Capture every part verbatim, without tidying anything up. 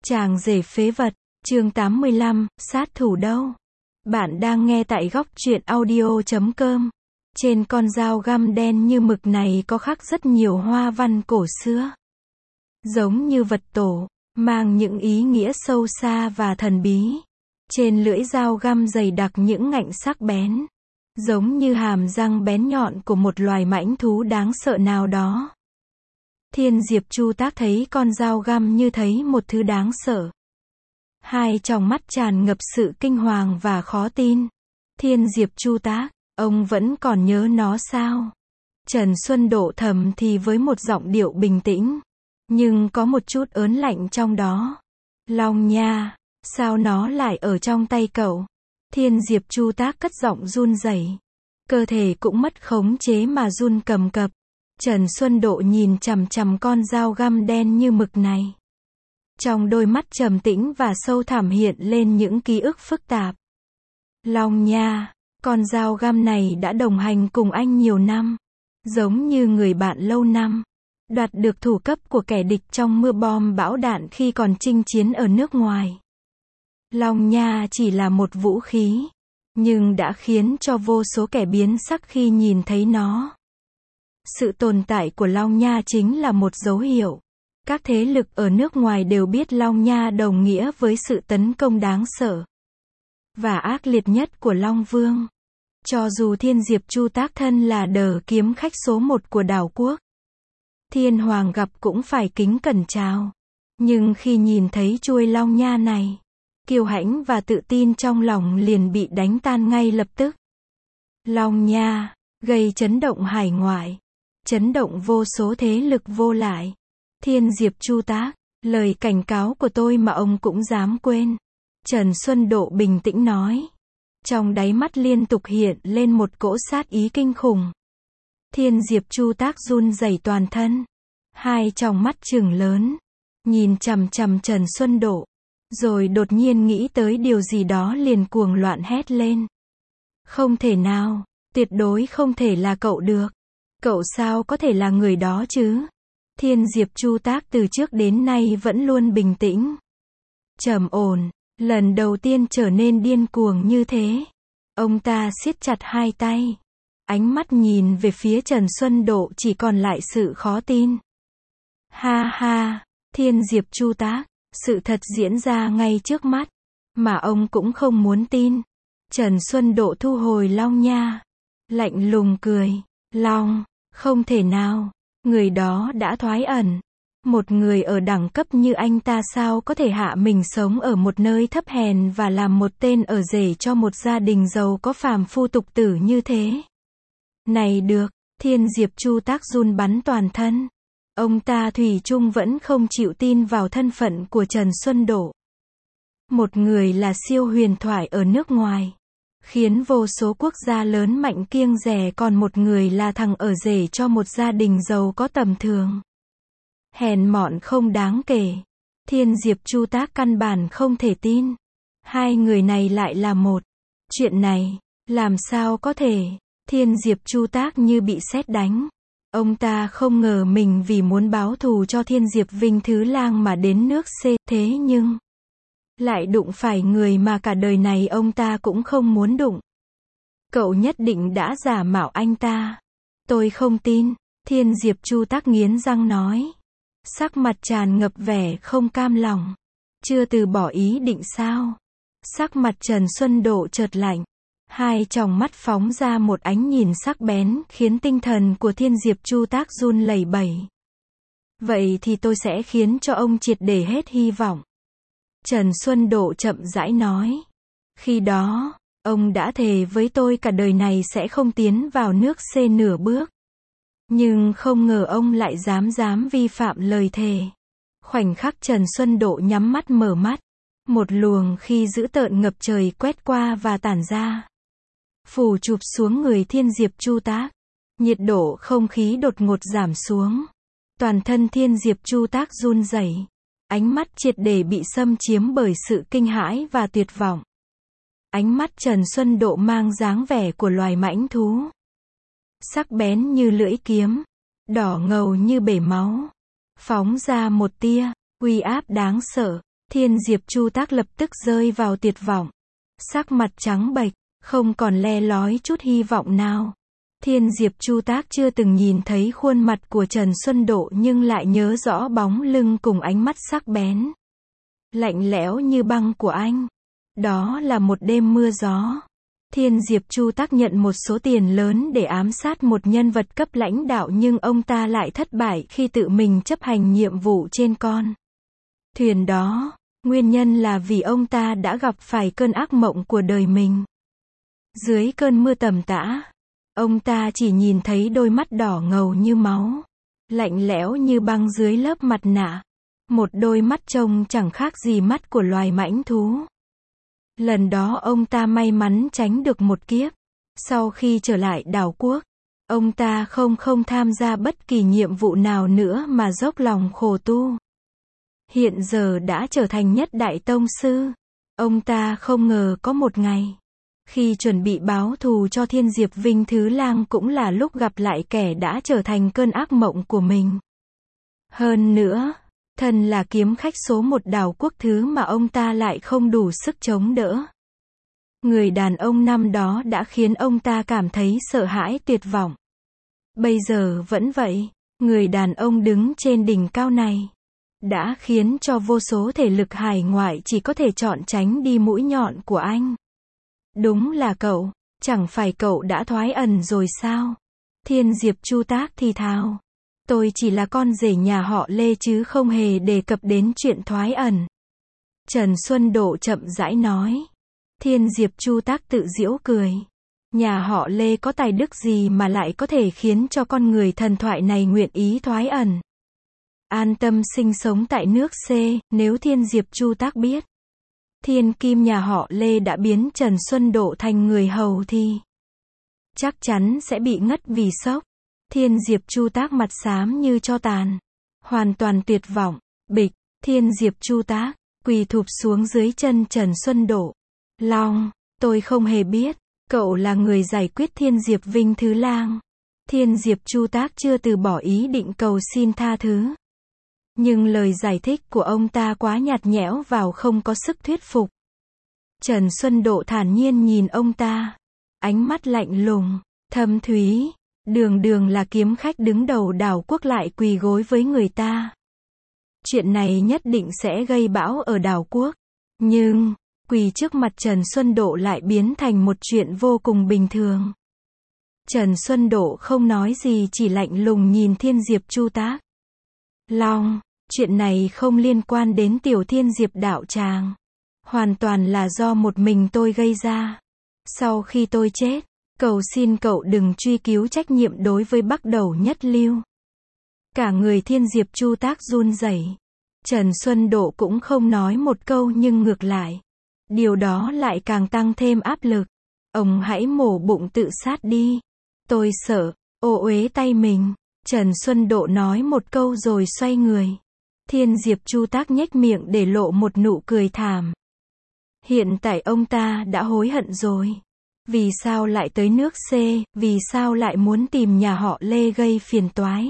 Chàng rể phế vật, chương tám mươi lăm, sát thủ đâu? Bạn đang nghe tại góc truyện audio chấm com. Trên con dao găm đen như mực này có khắc rất nhiều hoa văn cổ xưa. Giống như vật tổ, mang những ý nghĩa sâu xa và thần bí. Trên lưỡi dao găm dày đặc những ngạnh sắc bén. Giống như hàm răng bén nhọn của một loài mãnh thú đáng sợ nào đó. Thiên Diệp Chu Tác thấy con dao găm như thấy một thứ đáng sợ. Hai tròng mắt tràn ngập sự kinh hoàng và khó tin. Thiên Diệp Chu Tác, ông vẫn còn nhớ nó sao? Trần Xuân Độ thầm thì với một giọng điệu bình tĩnh, nhưng có một chút ớn lạnh trong đó. Long nha, sao nó lại ở trong tay cậu? Thiên Diệp Chu Tác cất giọng run rẩy, cơ thể cũng mất khống chế mà run cầm cập. Trần Xuân Độ nhìn chằm chằm con dao găm đen như mực này. Trong đôi mắt trầm tĩnh và sâu thẳm hiện lên những ký ức phức tạp. Long nha, con dao găm này đã đồng hành cùng anh nhiều năm. Giống như người bạn lâu năm. Đoạt được thủ cấp của kẻ địch trong mưa bom bão đạn khi còn chinh chiến ở nước ngoài. Long nha chỉ là một vũ khí, nhưng đã khiến cho vô số kẻ biến sắc khi nhìn thấy nó. Sự tồn tại của Long Nha chính là một dấu hiệu. Các thế lực ở nước ngoài đều biết Long Nha đồng nghĩa với sự tấn công đáng sợ và ác liệt nhất của Long Vương. Cho dù Thiên Diệp Chu Tác thân là đờ kiếm khách số một của đảo quốc, Thiên Hoàng gặp cũng phải kính cẩn chào. Nhưng khi nhìn thấy chuôi Long Nha này, kiêu hãnh và tự tin trong lòng liền bị đánh tan ngay lập tức. Long Nha, gây chấn động hải ngoại. Chấn động vô số thế lực vô lại. Thiên Diệp Chu Tác, lời cảnh cáo của tôi mà ông cũng dám quên. Trần Xuân Độ bình tĩnh nói. Trong đáy mắt liên tục hiện lên một cỗ sát ý kinh khủng. Thiên Diệp Chu Tác run rẩy toàn thân. Hai tròng mắt trừng lớn. Nhìn chằm chằm Trần Xuân Độ. Rồi đột nhiên nghĩ tới điều gì đó liền cuồng loạn hét lên. Không thể nào, tuyệt đối không thể là cậu được. Cậu sao có thể là người đó chứ? Thiên Diệp Chu Tác từ trước đến nay vẫn luôn bình tĩnh, trầm ổn, lần đầu tiên trở nên điên cuồng như thế. Ông ta siết chặt hai tay, ánh mắt nhìn về phía Trần Xuân Độ chỉ còn lại sự khó tin. Ha ha, Thiên Diệp Chu Tác, sự thật diễn ra ngay trước mắt, mà ông cũng không muốn tin. Trần Xuân Độ thu hồi Long Nha, lạnh lùng cười. Long, không thể nào, người đó đã thoái ẩn. Một người ở đẳng cấp như anh ta sao có thể hạ mình sống ở một nơi thấp hèn và làm một tên ở rể cho một gia đình giàu có phàm phu tục tử như thế. Này được, Thiên Diệp Chu Tác run bắn toàn thân. Ông ta thủy chung vẫn không chịu tin vào thân phận của Trần Xuân Độ. Một người là siêu huyền thoại ở nước ngoài, khiến vô số quốc gia lớn mạnh kiêng dè, còn một người là thằng ở rể cho một gia đình giàu có tầm thường. Hèn mọn không đáng kể. Thiên Diệp Chu Tác căn bản không thể tin. Hai người này lại là một. Chuyện này, làm sao có thể? Thiên Diệp Chu Tác như bị sét đánh. Ông ta không ngờ mình vì muốn báo thù cho Thiên Diệp Vinh Thứ Lang mà đến nước C, thế nhưng lại đụng phải người mà cả đời này ông ta cũng không muốn đụng. Cậu nhất định đã giả mạo anh ta. Tôi không tin, Thiên Diệp Chu Tác nghiến răng nói. Sắc mặt tràn ngập vẻ không cam lòng. Chưa từ bỏ ý định sao? Sắc mặt Trần Xuân Độ chợt lạnh. Hai tròng mắt phóng ra một ánh nhìn sắc bén khiến tinh thần của Thiên Diệp Chu Tác run lẩy bẩy. Vậy thì tôi sẽ khiến cho ông triệt để hết hy vọng. Trần Xuân Độ chậm rãi nói. Khi đó, ông đã thề với tôi cả đời này sẽ không tiến vào nước C nửa bước. Nhưng không ngờ ông lại dám dám vi phạm lời thề. Khoảnh khắc Trần Xuân Độ nhắm mắt mở mắt, một luồng khí dữ tợn ngập trời quét qua và tản ra, phủ chụp xuống người Thiên Diệp Chu Tác. Nhiệt độ không khí đột ngột giảm xuống. Toàn thân Thiên Diệp Chu Tác run rẩy. Ánh mắt triệt để bị xâm chiếm bởi sự kinh hãi và tuyệt vọng. Ánh mắt Trần Xuân Độ mang dáng vẻ của loài mãnh thú. Sắc bén như lưỡi kiếm, đỏ ngầu như bể máu. Phóng ra một tia uy áp đáng sợ. Thiên Diệp Chu Tác lập tức rơi vào tuyệt vọng. Sắc mặt trắng bệch, không còn le lói chút hy vọng nào. Thiên Diệp Chu Tác chưa từng nhìn thấy khuôn mặt của Trần Xuân Độ nhưng lại nhớ rõ bóng lưng cùng ánh mắt sắc bén, lạnh lẽo như băng của anh. Đó là một đêm mưa gió. Thiên Diệp Chu Tác nhận một số tiền lớn để ám sát một nhân vật cấp lãnh đạo nhưng ông ta lại thất bại khi tự mình chấp hành nhiệm vụ trên con thuyền đó. Nguyên nhân là vì ông ta đã gặp phải cơn ác mộng của đời mình. Dưới cơn mưa tầm tã, ông ta chỉ nhìn thấy đôi mắt đỏ ngầu như máu, lạnh lẽo như băng dưới lớp mặt nạ. Một đôi mắt trông chẳng khác gì mắt của loài mãnh thú. Lần đó ông ta may mắn tránh được một kiếp. Sau khi trở lại đảo quốc, ông ta không không tham gia bất kỳ nhiệm vụ nào nữa mà dốc lòng khổ tu. Hiện giờ đã trở thành nhất đại tông sư. Ông ta không ngờ có một ngày, khi chuẩn bị báo thù cho Thiên Diệp Vinh Thứ Lang cũng là lúc gặp lại kẻ đã trở thành cơn ác mộng của mình. Hơn nữa, thân là kiếm khách số một đảo quốc thứ mà ông ta lại không đủ sức chống đỡ. Người đàn ông năm đó đã khiến ông ta cảm thấy sợ hãi tuyệt vọng. Bây giờ vẫn vậy, người đàn ông đứng trên đỉnh cao này đã khiến cho vô số thể lực hải ngoại chỉ có thể chọn tránh đi mũi nhọn của anh. Đúng là cậu, chẳng phải cậu đã thoái ẩn rồi sao? Thiên Diệp Chu Tác thì thào. Tôi chỉ là con rể nhà họ Lê chứ không hề đề cập đến chuyện thoái ẩn. Trần Xuân Độ chậm rãi nói. Thiên Diệp Chu Tác tự giễu cười. Nhà họ Lê có tài đức gì mà lại có thể khiến cho con người thần thoại này nguyện ý thoái ẩn? An tâm sinh sống tại nước C, nếu Thiên Diệp Chu Tác biết thiên kim nhà họ Lê đã biến Trần Xuân Độ thành người hầu thì chắc chắn sẽ bị ngất vì sốc. Thiên Diệp Chu Tác mặt xám như tro tàn, hoàn toàn tuyệt vọng. Bịch, Thiên Diệp Chu Tác quỳ thụp xuống dưới chân Trần Xuân Độ. Long, tôi không hề biết, cậu là người giải quyết Thiên Diệp Vinh Thứ Lang. Thiên Diệp Chu Tác chưa từ bỏ ý định cầu xin tha thứ. Nhưng lời giải thích của ông ta quá nhạt nhẽo vào không có sức thuyết phục. Trần Xuân Độ thản nhiên nhìn ông ta. Ánh mắt lạnh lùng, thâm thúy. Đường đường là kiếm khách đứng đầu đảo quốc lại quỳ gối với người ta. Chuyện này nhất định sẽ gây bão ở đảo quốc. Nhưng, quỳ trước mặt Trần Xuân Độ lại biến thành một chuyện vô cùng bình thường. Trần Xuân Độ không nói gì chỉ lạnh lùng nhìn Thiên Diệp Chu Tác. Long, chuyện này không liên quan đến Tiểu Thiên Diệp đạo tràng. Hoàn toàn là do một mình tôi gây ra. Sau khi tôi chết, cầu xin cậu đừng truy cứu trách nhiệm đối với Bắc Đầu Nhất Lưu. Cả người Thiên Diệp Chu Tác run rẩy. Trần Xuân Độ cũng không nói một câu nhưng ngược lại, điều đó lại càng tăng thêm áp lực. Ông hãy mổ bụng tự sát đi. Tôi sợ, ô uế tay mình. Trần Xuân Độ nói một câu rồi xoay người. Thiên Diệp Chu Tác nhếch miệng để lộ một nụ cười thảm. Hiện tại ông ta đã hối hận rồi. Vì sao lại tới nước C, vì sao lại muốn tìm nhà họ Lê gây phiền toái?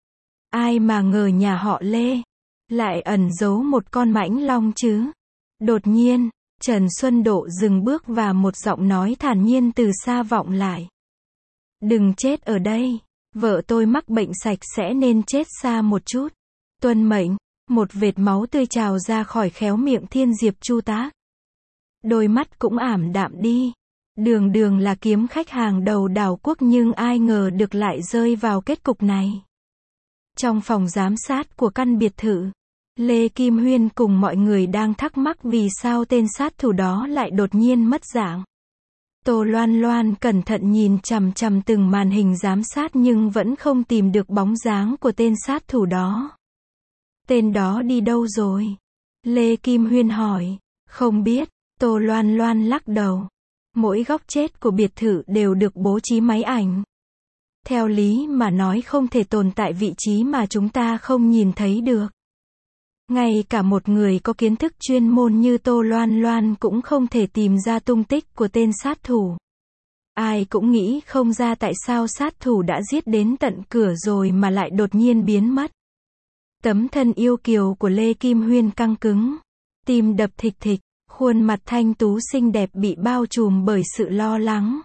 Ai mà ngờ nhà họ Lê lại ẩn giấu một con mãnh long chứ? Đột nhiên, Trần Xuân Độ dừng bước và một giọng nói thản nhiên từ xa vọng lại. Đừng chết ở đây, vợ tôi mắc bệnh sạch sẽ nên chết xa một chút. Tuân mệnh, một vệt máu tươi trào ra khỏi khéo miệng Thiên Diệp Chu Tác. Đôi mắt cũng ảm đạm đi. Đường đường là kiếm khách hàng đầu đảo quốc nhưng ai ngờ được lại rơi vào kết cục này. Trong phòng giám sát của căn biệt thự, Lê Kim Huyên cùng mọi người đang thắc mắc vì sao tên sát thủ đó lại đột nhiên mất dạng. Tô Loan Loan cẩn thận nhìn chằm chằm từng màn hình giám sát nhưng vẫn không tìm được bóng dáng của tên sát thủ đó. Tên đó đi đâu rồi? Lê Kim Huyên hỏi. Không biết, Tô Loan Loan lắc đầu. Mỗi góc chết của biệt thự đều được bố trí máy ảnh. Theo lý mà nói không thể tồn tại vị trí mà chúng ta không nhìn thấy được. Ngay cả một người có kiến thức chuyên môn như Tô Loan Loan cũng không thể tìm ra tung tích của tên sát thủ. Ai cũng nghĩ không ra tại sao sát thủ đã giết đến tận cửa rồi mà lại đột nhiên biến mất. Tấm thân yêu kiều của Lê Kim Huyên căng cứng. tim đập thịch thịch, khuôn mặt thanh tú xinh đẹp bị bao trùm bởi sự lo lắng.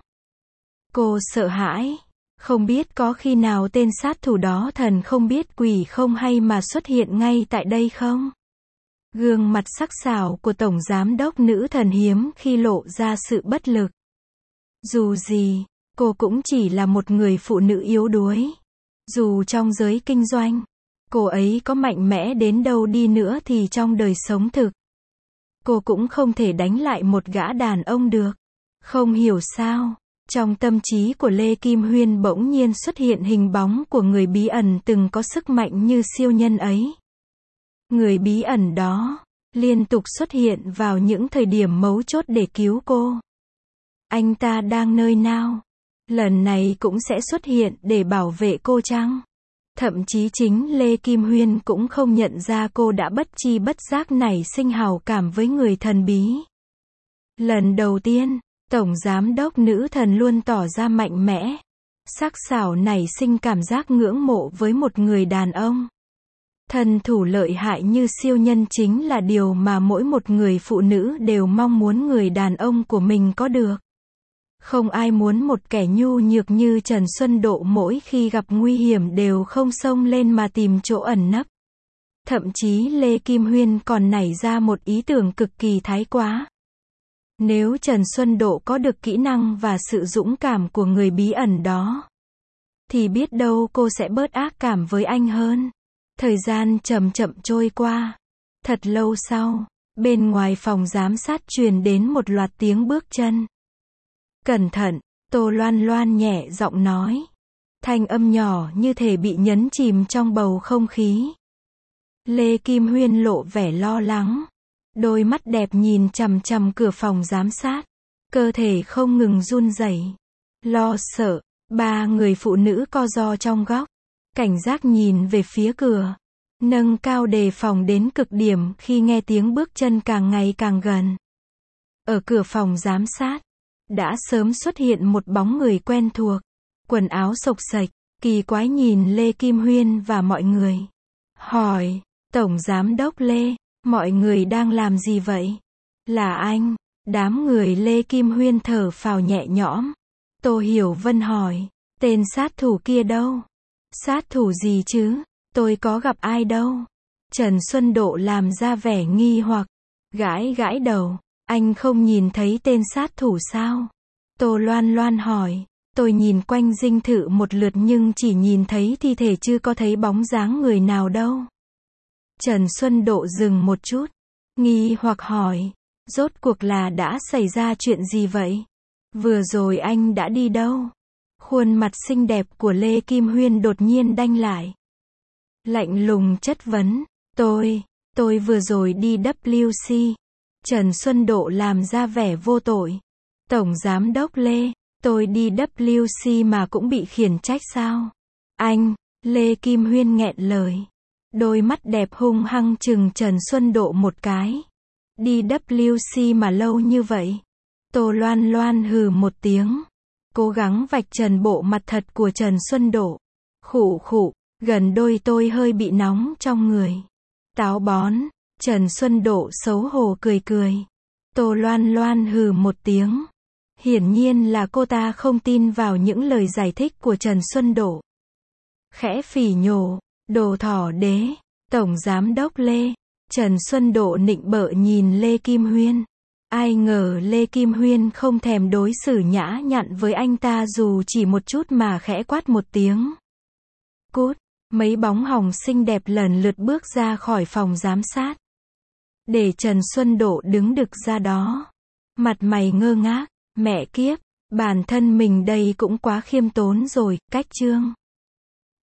Cô sợ hãi, không biết có khi nào tên sát thủ đó thần không biết quỷ không hay mà xuất hiện ngay tại đây không? Gương mặt sắc sảo của Tổng Giám đốc nữ thần hiếm khi lộ ra sự bất lực. Dù gì, cô cũng chỉ là một người phụ nữ yếu đuối. Dù trong giới kinh doanh, cô ấy có mạnh mẽ đến đâu đi nữa thì trong đời sống thực, cô cũng không thể đánh lại một gã đàn ông được. Không hiểu sao, trong tâm trí của Lê Kim Huyên bỗng nhiên xuất hiện hình bóng của người bí ẩn từng có sức mạnh như siêu nhân ấy. Người bí ẩn đó, liên tục xuất hiện vào những thời điểm mấu chốt để cứu cô. Anh ta đang nơi nào? Lần này cũng sẽ xuất hiện để bảo vệ cô chăng? Thậm chí chính Lê Kim Huyên cũng không nhận ra cô đã bất chi bất giác nảy sinh hào cảm với người thần bí. Lần đầu tiên, Tổng Giám đốc nữ thần luôn tỏ ra mạnh mẽ, sắc sảo nảy sinh cảm giác ngưỡng mộ với một người đàn ông. Thần thủ lợi hại như siêu nhân chính là điều mà mỗi một người phụ nữ đều mong muốn người đàn ông của mình có được. Không ai muốn một kẻ nhu nhược như Trần Xuân Độ mỗi khi gặp nguy hiểm đều không xông lên mà tìm chỗ ẩn nấp. Thậm chí Lê Kim Huyên còn nảy ra một ý tưởng cực kỳ thái quá. Nếu Trần Xuân Độ có được kỹ năng và sự dũng cảm của người bí ẩn đó, thì biết đâu cô sẽ bớt ác cảm với anh hơn. Thời gian chậm chậm trôi qua. Thật lâu sau, bên ngoài phòng giám sát truyền đến một loạt tiếng bước chân. Cẩn thận, Tô Loan Loan nhẹ giọng nói. Thanh âm nhỏ như thể bị nhấn chìm trong bầu không khí. Lê Kim Huyên lộ vẻ lo lắng. Đôi mắt đẹp nhìn chằm chằm cửa phòng giám sát. Cơ thể không ngừng run rẩy. Lo sợ, ba người phụ nữ co ro trong góc. Cảnh giác nhìn về phía cửa. Nâng cao đề phòng đến cực điểm khi nghe tiếng bước chân càng ngày càng gần. Ở cửa phòng giám sát, đã sớm xuất hiện một bóng người quen thuộc. Quần áo xộc xệch, kỳ quái nhìn Lê Kim Huyên và mọi người. Hỏi, Tổng Giám đốc Lê, mọi người đang làm gì vậy? Là anh. Đám người Lê Kim Huyên thở phào nhẹ nhõm. Tô Hiểu Vân hỏi, tên sát thủ kia đâu? Sát thủ gì chứ? Tôi có gặp ai đâu? Trần Xuân Độ làm ra vẻ nghi hoặc, gãi gãi đầu. Anh không nhìn thấy tên sát thủ sao? Tô Loan Loan hỏi. Tôi nhìn quanh dinh thự một lượt nhưng chỉ nhìn thấy thi thể chứ có thấy bóng dáng người nào đâu. Trần Xuân Độ dừng một chút, nghi hoặc hỏi. Rốt cuộc là đã xảy ra chuyện gì vậy? Vừa rồi anh đã đi đâu? Khuôn mặt xinh đẹp của Lê Kim Huyên đột nhiên đanh lại. Lạnh lùng chất vấn. Tôi, tôi vừa rồi đi W C. Trần Xuân Độ làm ra vẻ vô tội. Tổng Giám đốc Lê, tôi đi W C mà cũng bị khiển trách sao? Anh, Lê Kim Huyên nghẹn lời. Đôi mắt đẹp hung hăng chừng Trần Xuân Độ một cái. Đi W C mà lâu như vậy. Tô Loan Loan hừ một tiếng. Cố gắng vạch trần bộ mặt thật của Trần Xuân Độ. Khụ khụ, gần đôi tôi hơi bị nóng trong người. Táo bón, Trần Xuân Độ xấu hổ cười cười. Tô Loan Loan hừ một tiếng. Hiển nhiên là cô ta không tin vào những lời giải thích của Trần Xuân Độ. Khẽ phỉ nhổ, đồ thỏ đế, Tổng Giám đốc Lê. Trần Xuân Độ nịnh bợ nhìn Lê Kim Huyên. Ai ngờ Lê Kim Huyên không thèm đối xử nhã nhặn với anh ta dù chỉ một chút mà khẽ quát một tiếng. Cút, mấy bóng hồng xinh đẹp lần lượt bước ra khỏi phòng giám sát. Để Trần Xuân Độ đứng đực ra đó. Mặt mày ngơ ngác, mẹ kiếp, bản thân mình đây cũng quá khiêm tốn rồi, cách chương.